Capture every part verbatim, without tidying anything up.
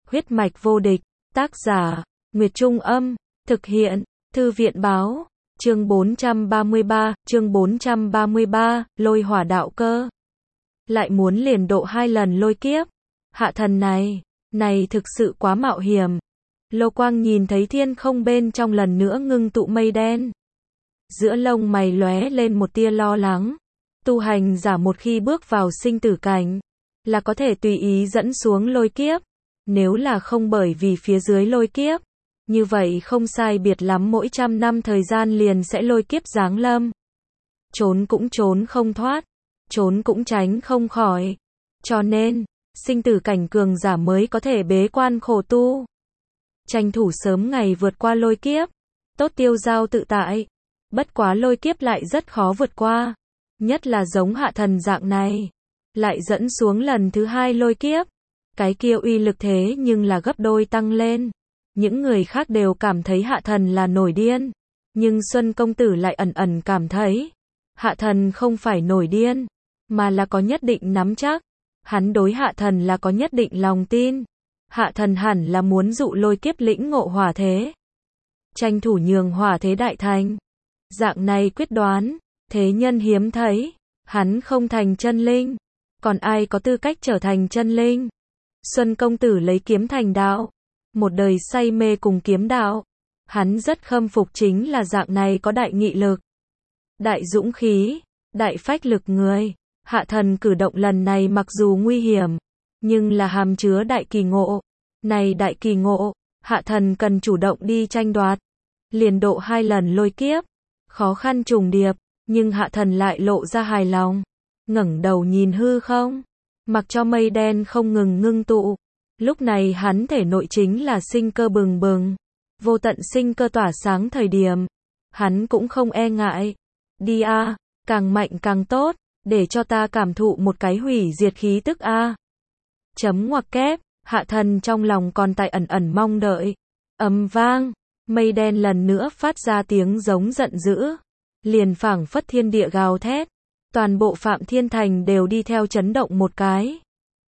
Huyết mạch vô địch, tác giả, Nguyệt Trung Âm, thực hiện, Thư viện Báo, chương bốn trăm ba mươi ba, chương bốn trăm ba mươi ba, lôi hỏa đạo cơ. Lại muốn liền độ hai lần lôi kiếp. Hạ thần này, này thực sự quá mạo hiểm. Lô Quang nhìn thấy thiên không bên trong lần nữa ngưng tụ mây đen. Giữa lông mày lóe lên một tia lo lắng. Tu hành giả một khi bước vào sinh tử cảnh, là có thể tùy ý dẫn xuống lôi kiếp. Nếu là không bởi vì phía dưới lôi kiếp, như vậy không sai biệt lắm mỗi trăm năm thời gian liền sẽ lôi kiếp giáng lâm. Trốn cũng trốn không thoát, trốn cũng tránh không khỏi. Cho nên, sinh tử cảnh cường giả mới có thể bế quan khổ tu. Tranh thủ sớm ngày vượt qua lôi kiếp, tốt tiêu giao tự tại. Bất quá lôi kiếp lại rất khó vượt qua. Nhất là giống hạ thần dạng này. Lại dẫn xuống lần thứ hai lôi kiếp. Cái kia uy lực thế nhưng là gấp đôi tăng lên. Những người khác đều cảm thấy hạ thần là nổi điên. Nhưng Xuân công tử lại ẩn ẩn cảm thấy. Hạ thần không phải nổi điên. Mà là có nhất định nắm chắc. Hắn đối hạ thần là có nhất định lòng tin. Hạ thần hẳn là muốn dụ lôi kiếp lĩnh ngộ hỏa thế. Tranh thủ nhường hỏa thế đại thành. Dạng này quyết đoán. Thế nhân hiếm thấy. Hắn không thành chân linh. Còn ai có tư cách trở thành chân linh? Xuân công tử lấy kiếm thành đạo. Một đời say mê cùng kiếm đạo. Hắn rất khâm phục chính là dạng này có đại nghị lực. Đại dũng khí. Đại phách lực người. Hạ thần cử động lần này mặc dù nguy hiểm. Nhưng là hàm chứa đại kỳ ngộ. Này đại kỳ ngộ. Hạ thần cần chủ động đi tranh đoạt. Liền độ hai lần lôi kiếp. Khó khăn trùng điệp. Nhưng hạ thần lại lộ ra hài lòng. Ngẩng đầu nhìn hư không. Mặc cho mây đen không ngừng ngưng tụ. Lúc này hắn thể nội chính là sinh cơ bừng bừng. Vô tận sinh cơ tỏa sáng thời điểm. Hắn cũng không e ngại. Đi a, càng mạnh càng tốt. Để cho ta cảm thụ một cái hủy diệt khí tức a. Chấm ngoặc kép. Hạ thần trong lòng còn tại ẩn ẩn mong đợi. Ầm vang. Mây đen lần nữa phát ra tiếng giống giận dữ. Liền phảng phất thiên địa gào thét. Toàn bộ Phạm Thiên Thành đều đi theo chấn động một cái.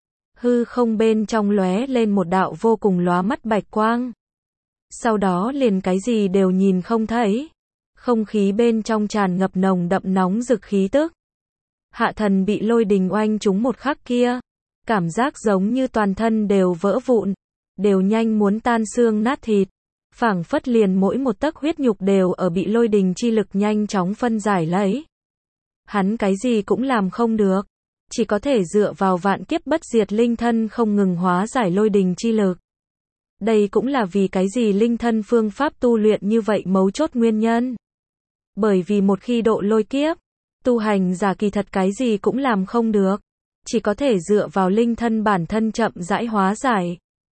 Hư không bên trong lóe lên một đạo vô cùng lóa mắt bạch quang. Sau đó liền cái gì đều nhìn không thấy. Không khí bên trong tràn ngập nồng đậm nóng rực khí tức. Hạ thần bị lôi đình oanh trúng một khắc kia. Cảm giác giống như toàn thân đều vỡ vụn. Đều nhanh muốn tan xương nát thịt. Phảng phất liền mỗi một tấc huyết nhục đều ở bị lôi đình chi lực nhanh chóng phân giải lấy. Hắn cái gì cũng làm không được. Chỉ có thể dựa vào vạn kiếp bất diệt linh thân không ngừng hóa giải lôi đình chi lực. Đây cũng là vì cái gì linh thân phương pháp tu luyện như vậy mấu chốt nguyên nhân. Bởi vì một khi độ lôi kiếp, tu hành giả kỳ thật cái gì cũng làm không được. Chỉ có thể dựa vào linh thân bản thân chậm rãi hóa giải.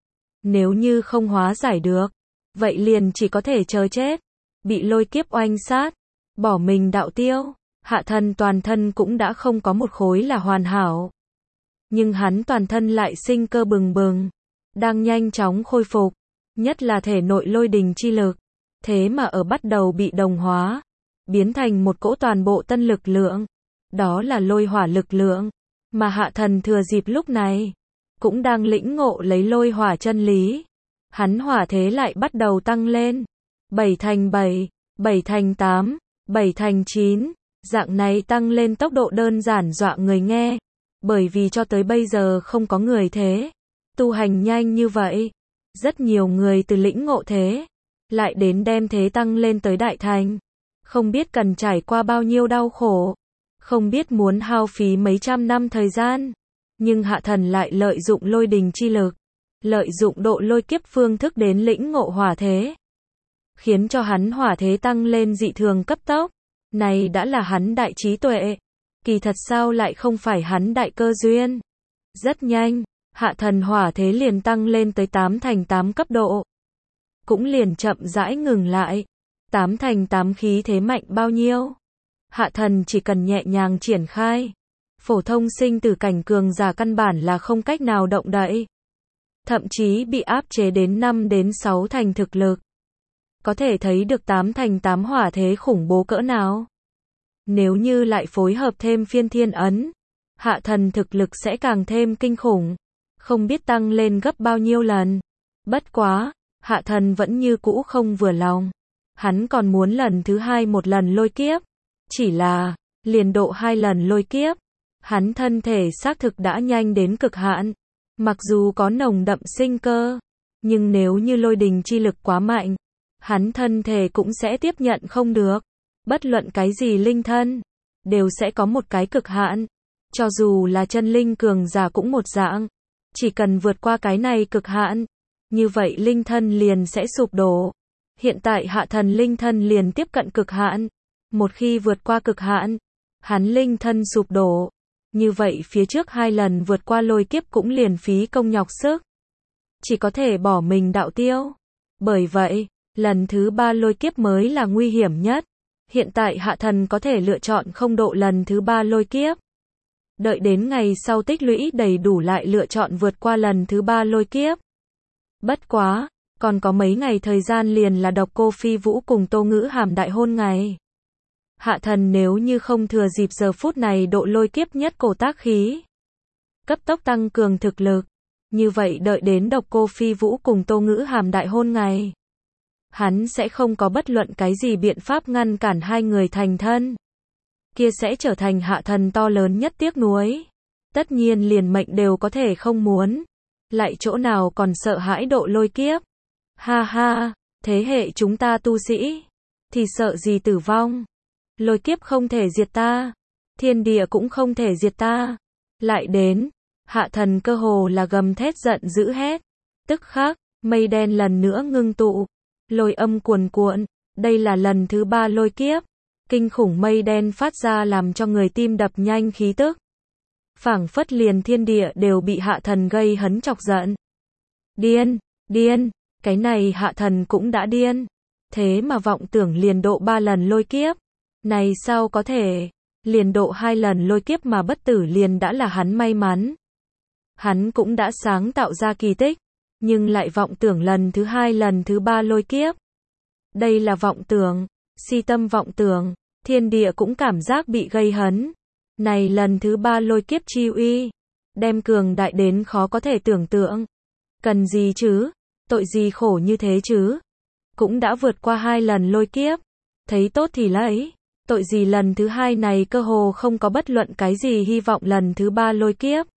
Nếu như không hóa giải được, vậy liền chỉ có thể chờ chết. Bị lôi kiếp oanh sát, bỏ mình đạo tiêu. Hạ thần toàn thân cũng đã không có một khối là hoàn hảo. Nhưng hắn toàn thân lại sinh cơ bừng bừng. Đang nhanh chóng khôi phục. Nhất là thể nội lôi đình chi lực. Thế mà ở bắt đầu bị đồng hóa. Biến thành một cỗ toàn bộ tân lực lượng. Đó là lôi hỏa lực lượng. Mà hạ thần thừa dịp lúc này. Cũng đang lĩnh ngộ lấy lôi hỏa chân lý. Hắn hỏa thế lại bắt đầu tăng lên. bảy thành bảy, bảy thành tám, bảy thành chín. Dạng này tăng lên tốc độ đơn giản dọa người nghe. Bởi vì cho tới bây giờ không có người thế. Tu hành nhanh như vậy. Rất nhiều người từ lĩnh ngộ thế. Lại đến đem thế tăng lên tới đại thành. Không biết cần trải qua bao nhiêu đau khổ. Không biết muốn hao phí mấy trăm năm thời gian. Nhưng hạ thần lại lợi dụng lôi đình chi lực. Lợi dụng độ lôi kiếp phương thức đến lĩnh ngộ hỏa thế. Khiến cho hắn hỏa thế tăng lên dị thường cấp tốc. Này đã là hắn đại trí tuệ. Kỳ thật sao lại không phải hắn đại cơ duyên. Rất nhanh, hạ thần hỏa thế liền tăng lên tới tám thành tám cấp độ. Cũng liền chậm rãi ngừng lại. tám thành tám khí thế mạnh bao nhiêu? Hạ thần chỉ cần nhẹ nhàng triển khai. Phổ thông sinh tử cảnh cường giả căn bản là không cách nào động đậy. Thậm chí bị áp chế đến năm đến sáu thành thực lực. Có thể thấy được tám thành tám hỏa thế khủng bố cỡ nào. Nếu như lại phối hợp thêm phiên thiên ấn, hạ thần thực lực sẽ càng thêm kinh khủng. Không biết tăng lên gấp bao nhiêu lần. Bất quá, hạ thần vẫn như cũ không vừa lòng. Hắn còn muốn lần thứ hai một lần lôi kiếp. Chỉ là, liền độ hai lần lôi kiếp. Hắn thân thể xác thực đã nhanh đến cực hạn. Mặc dù có nồng đậm sinh cơ, nhưng nếu như lôi đình chi lực quá mạnh, hắn thân thể cũng sẽ tiếp nhận không được. Bất luận cái gì linh thân, đều sẽ có một cái cực hạn. Cho dù là chân linh cường giả cũng một dạng. Chỉ cần vượt qua cái này cực hạn, như vậy linh thân liền sẽ sụp đổ. Hiện tại hạ thần linh thân liền tiếp cận cực hạn. Một khi vượt qua cực hạn, hắn linh thân sụp đổ. Như vậy phía trước hai lần vượt qua lôi kiếp cũng liền phí công nhọc sức. Chỉ có thể bỏ mình đạo tiêu. Bởi vậy, lần thứ ba lôi kiếp mới là nguy hiểm nhất. Hiện tại hạ thần có thể lựa chọn không độ lần thứ ba lôi kiếp. Đợi đến ngày sau tích lũy đầy đủ lại lựa chọn vượt qua lần thứ ba lôi kiếp. Bất quá, còn có mấy ngày thời gian liền là Độc Cô Phi Vũ cùng Tô Ngữ Hàm đại hôn ngày. Hạ thần nếu như không thừa dịp giờ phút này độ lôi kiếp nhất cổ tác khí, cấp tốc tăng cường thực lực, như vậy đợi đến Độc Cô Phi Vũ cùng Tô Ngữ Hàm đại hôn ngày, hắn sẽ không có bất luận cái gì biện pháp ngăn cản hai người thành thân. Kia sẽ trở thành hạ thần to lớn nhất tiếc nuối. Tất nhiên liền mệnh đều có thể không muốn. Lại chỗ nào còn sợ hãi độ lôi kiếp. Ha ha, thế hệ chúng ta tu sĩ, thì sợ gì tử vong. Lôi kiếp không thể diệt ta. Thiên địa cũng không thể diệt ta. Lại đến, hạ thần cơ hồ là gầm thét giận dữ hét. Tức khắc, mây đen lần nữa ngưng tụ. Lôi âm cuồn cuộn, đây là lần thứ ba lôi kiếp. Kinh khủng mây đen phát ra làm cho người tim đập nhanh khí tức. Phảng phất liền thiên địa đều bị hạ thần gây hấn chọc giận. Điên, điên, cái này hạ thần cũng đã điên. Thế mà vọng tưởng liền độ ba lần lôi kiếp. Này sao có thể, liền độ hai lần lôi kiếp mà bất tử liền đã là hắn may mắn. Hắn cũng đã sáng tạo ra kỳ tích, nhưng lại vọng tưởng lần thứ hai lần thứ ba lôi kiếp. Đây là vọng tưởng. Si tâm vọng tưởng, thiên địa cũng cảm giác bị gây hấn. Này lần thứ ba lôi kiếp chi uy, đem cường đại đến khó có thể tưởng tượng. Cần gì chứ? Tội gì khổ như thế chứ? Cũng đã vượt qua hai lần lôi kiếp. Thấy tốt thì lấy. Tội gì lần thứ hai này cơ hồ không có bất luận cái gì hy vọng lần thứ ba lôi kiếp.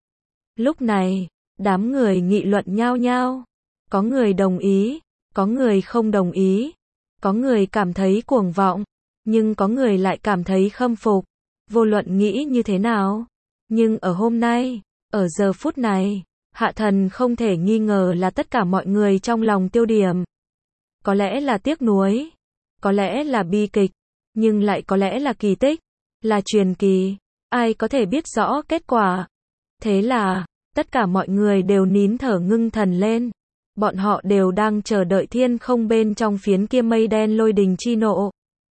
Lúc này, đám người nghị luận nhao nhao. Có người đồng ý, có người không đồng ý. Có người cảm thấy cuồng vọng, nhưng có người lại cảm thấy khâm phục. Vô luận nghĩ như thế nào. Nhưng ở hôm nay, ở giờ phút này, hạ thần không thể nghi ngờ là tất cả mọi người trong lòng tiêu điểm. Có lẽ là tiếc nuối, có lẽ là bi kịch, nhưng lại có lẽ là kỳ tích, là truyền kỳ. Ai có thể biết rõ kết quả. Thế là, tất cả mọi người đều nín thở ngưng thần lên. Bọn họ đều đang chờ đợi thiên không bên trong phiến kia mây đen lôi đình chi nộ.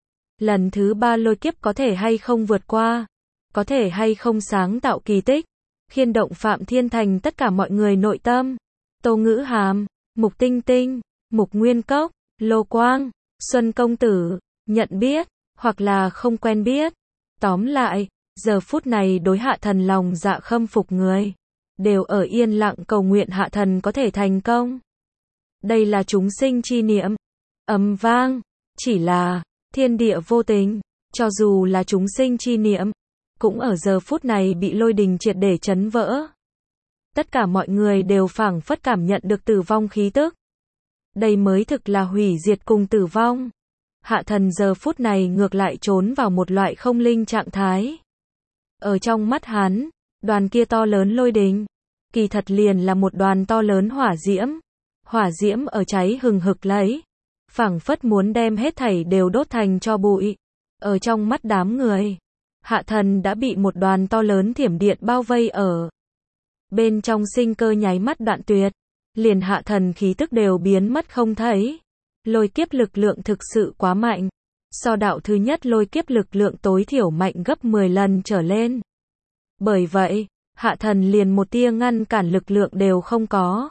Lần thứ ba lôi kiếp có thể hay không vượt qua, có thể hay không sáng tạo kỳ tích, khiên động Phạm Thiên Thành tất cả mọi người nội tâm. Tô Ngữ Hàm, Mục Tinh Tinh, Mục Nguyên Cốc, Lô Quang, Xuân Công Tử, nhận biết, hoặc là không quen biết. Tóm lại, giờ phút này đối hạ thần lòng dạ khâm phục người, đều ở yên lặng cầu nguyện hạ thần có thể thành công. Đây là chúng sinh chi niệm. Ầm vang, chỉ là thiên địa vô tình, cho dù là chúng sinh chi niệm, cũng ở giờ phút này bị lôi đình triệt để chấn vỡ. Tất cả mọi người đều phảng phất cảm nhận được tử vong khí tức. Đây mới thực là hủy diệt cùng tử vong. Hạ thần giờ phút này ngược lại trốn vào một loại không linh trạng thái. Ở trong mắt hắn, đoàn kia to lớn lôi đình, kỳ thật liền là một đoàn to lớn hỏa diễm. Hỏa diễm ở cháy hừng hực lấy, phảng phất muốn đem hết thảy đều đốt thành tro bụi. Ở trong mắt đám người, hạ thần đã bị một đoàn to lớn thiểm điện bao vây ở. Bên trong sinh cơ nháy mắt đoạn tuyệt, liền hạ thần khí tức đều biến mất không thấy. Lôi kiếp lực lượng thực sự quá mạnh, so đạo thứ nhất lôi kiếp lực lượng tối thiểu mạnh gấp mười lần trở lên. Bởi vậy, hạ thần liền một tia ngăn cản lực lượng đều không có.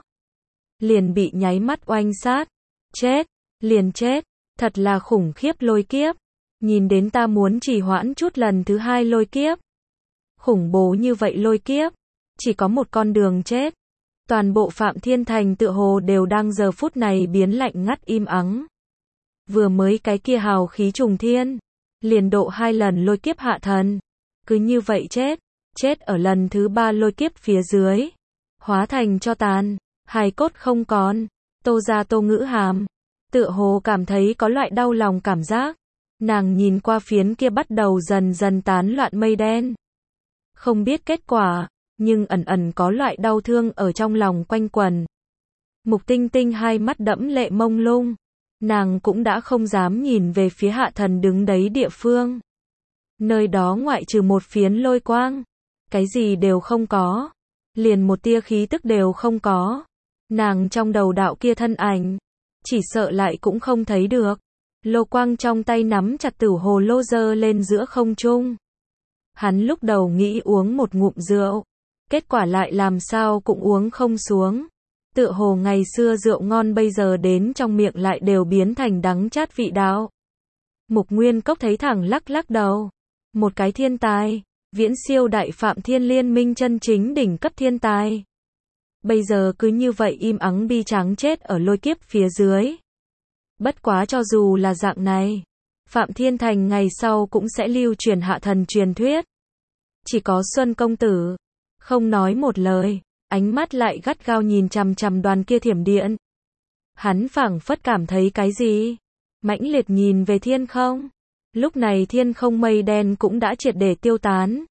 Liền bị nháy mắt oanh sát. Chết, liền chết, thật là khủng khiếp lôi kiếp. Nhìn đến ta muốn trì hoãn chút lần thứ hai lôi kiếp. Khủng bố như vậy lôi kiếp, chỉ có một con đường chết. Toàn bộ Phạm Thiên Thành tựa hồ đều đang giờ phút này biến lạnh ngắt im ắng. Vừa mới cái kia hào khí trùng thiên, liền độ hai lần lôi kiếp hạ thần. Cứ như vậy chết, chết ở lần thứ ba lôi kiếp phía dưới. Hóa thành cho tàn, hài cốt không còn. Tô ra Tô Ngữ Hàm, tựa hồ cảm thấy có loại đau lòng cảm giác. Nàng nhìn qua phiến kia bắt đầu dần dần tán loạn mây đen. Không biết kết quả, nhưng ẩn ẩn có loại đau thương ở trong lòng quanh quần. Mục Tinh Tinh hai mắt đẫm lệ mông lung. Nàng cũng đã không dám nhìn về phía hạ thần đứng đấy địa phương. Nơi đó ngoại trừ một phiến lôi quang, cái gì đều không có. Liền một tia khí tức đều không có. Nàng trong đầu đạo kia thân ảnh, chỉ sợ lại cũng không thấy được. Lô quang trong tay nắm chặt tử hồ lô giơ lên giữa không trung. Hắn lúc đầu nghĩ uống một ngụm rượu, kết quả lại làm sao cũng uống không xuống. Tựa hồ ngày xưa rượu ngon bây giờ đến trong miệng lại đều biến thành đắng chát vị đạo. Mục Nguyên Cốc thấy thẳng lắc lắc đầu. Một cái thiên tài, viễn siêu đại Phạm Thiên liên minh chân chính đỉnh cấp thiên tài. Bây giờ cứ như vậy im ắng bi trắng chết ở lôi kiếp phía dưới. Bất quá cho dù là dạng này, Phạm Thiên Thành ngày sau cũng sẽ lưu truyền hạ thần truyền thuyết. Chỉ có Xuân công tử, không nói một lời, ánh mắt lại gắt gao nhìn chằm chằm đoàn kia thiểm điện. Hắn phảng phất cảm thấy cái gì? Mãnh liệt nhìn về thiên không. Lúc này thiên không mây đen cũng đã triệt để tiêu tán.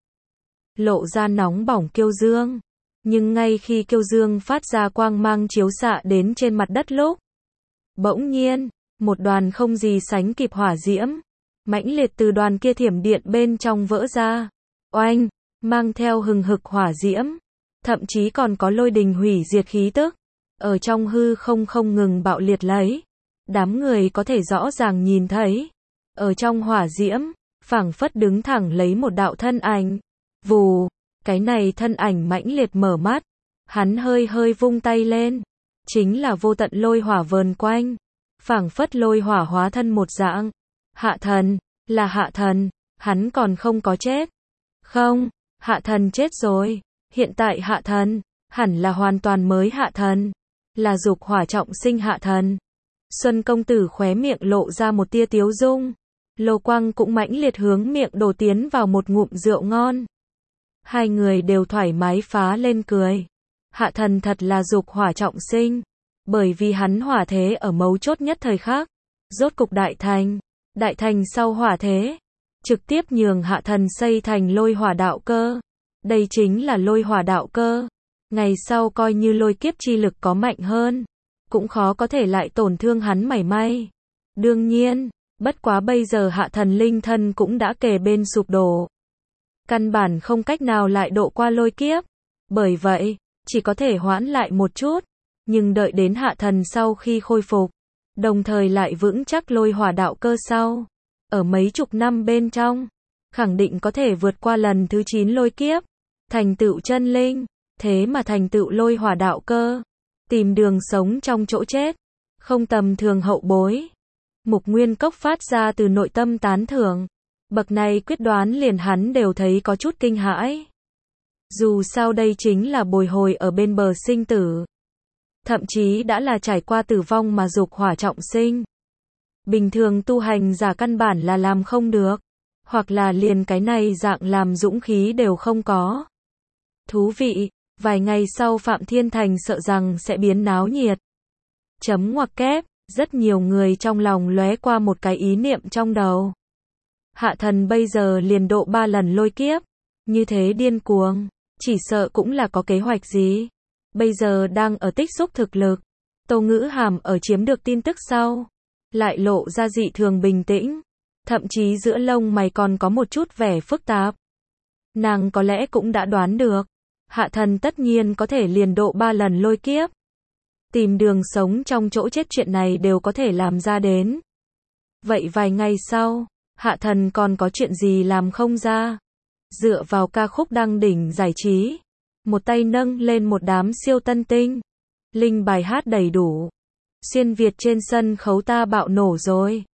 Lộ ra nóng bỏng kiêu dương. Nhưng ngay khi kiêu dương phát ra quang mang chiếu xạ đến trên mặt đất lúc, bỗng nhiên, một đoàn không gì sánh kịp hỏa diễm, mãnh liệt từ đoàn kia thiểm điện bên trong vỡ ra. Oanh, mang theo hừng hực hỏa diễm, thậm chí còn có lôi đình hủy diệt khí tức, ở trong hư không không ngừng bạo liệt lấy. Đám người có thể rõ ràng nhìn thấy, ở trong hỏa diễm, phảng phất đứng thẳng lấy một đạo thân ảnh. Vù, cái này thân ảnh mãnh liệt mở mắt, hắn hơi hơi vung tay lên, chính là vô tận lôi hỏa vờn quanh, phảng phất lôi hỏa hóa thân một dạng. Hạ thần, là hạ thần, hắn còn không có chết. Không, hạ thần chết rồi, hiện tại hạ thần, hẳn là hoàn toàn mới hạ thần, là dục hỏa trọng sinh hạ thần. Xuân công tử khóe miệng lộ ra một tia tiếu dung, lô quang cũng mãnh liệt hướng miệng đổ tiến vào một ngụm rượu ngon. Hai người đều thoải mái phá lên cười. Hạ thần thật là dục hỏa trọng sinh, bởi vì hắn hỏa thế ở mấu chốt nhất thời khắc, rốt cục đại thành, đại thành sau hỏa thế, trực tiếp nhường hạ thần xây thành lôi hỏa đạo cơ. Đây chính là lôi hỏa đạo cơ. Ngày sau coi như lôi kiếp chi lực có mạnh hơn, cũng khó có thể lại tổn thương hắn mảy may. Đương nhiên, bất quá bây giờ hạ thần linh thân cũng đã kề bên sụp đổ. Căn bản không cách nào lại độ qua lôi kiếp. Bởi vậy, chỉ có thể hoãn lại một chút. Nhưng đợi đến hạ thần sau khi khôi phục, đồng thời lại vững chắc lôi hỏa đạo cơ sau. Ở mấy chục năm bên trong, khẳng định có thể vượt qua lần thứ chín lôi kiếp. Thành tựu chân linh, thế mà thành tựu lôi hỏa đạo cơ. Tìm đường sống trong chỗ chết. Không tầm thường hậu bối. Mục Nguyên Cốc phát ra từ nội tâm tán thưởng. Bậc này quyết đoán liền hắn đều thấy có chút kinh hãi. Dù sao đây chính là bồi hồi ở bên bờ sinh tử. Thậm chí đã là trải qua tử vong mà dục hỏa trọng sinh. Bình thường tu hành giả căn bản là làm không được. Hoặc là liền cái này dạng làm dũng khí đều không có. Thú vị, vài ngày sau Phạm Thiên Thành sợ rằng sẽ biến náo nhiệt. Chấm ngoặc kép, rất nhiều người trong lòng lóe qua một cái ý niệm trong đầu. Hạ thần bây giờ liền độ ba lần lôi kiếp, như thế điên cuồng, chỉ sợ cũng là có kế hoạch gì. Bây giờ đang ở tích xúc thực lực. Tô Ngữ Hàm ở chiếm được tin tức sau, lại lộ ra dị thường bình tĩnh, thậm chí giữa lông mày còn có một chút vẻ phức tạp. Nàng có lẽ cũng đã đoán được, hạ thần tất nhiên có thể liền độ ba lần lôi kiếp. Tìm đường sống trong chỗ chết chuyện này đều có thể làm ra đến. Vậy vài ngày sau, hạ thần còn có chuyện gì làm không ra? Dựa vào ca khúc đăng đỉnh giải trí, một tay nâng lên một đám siêu tân tinh. Linh bài hát đầy đủ. Xuyên Việt trên sân khấu ta bạo nổ rồi.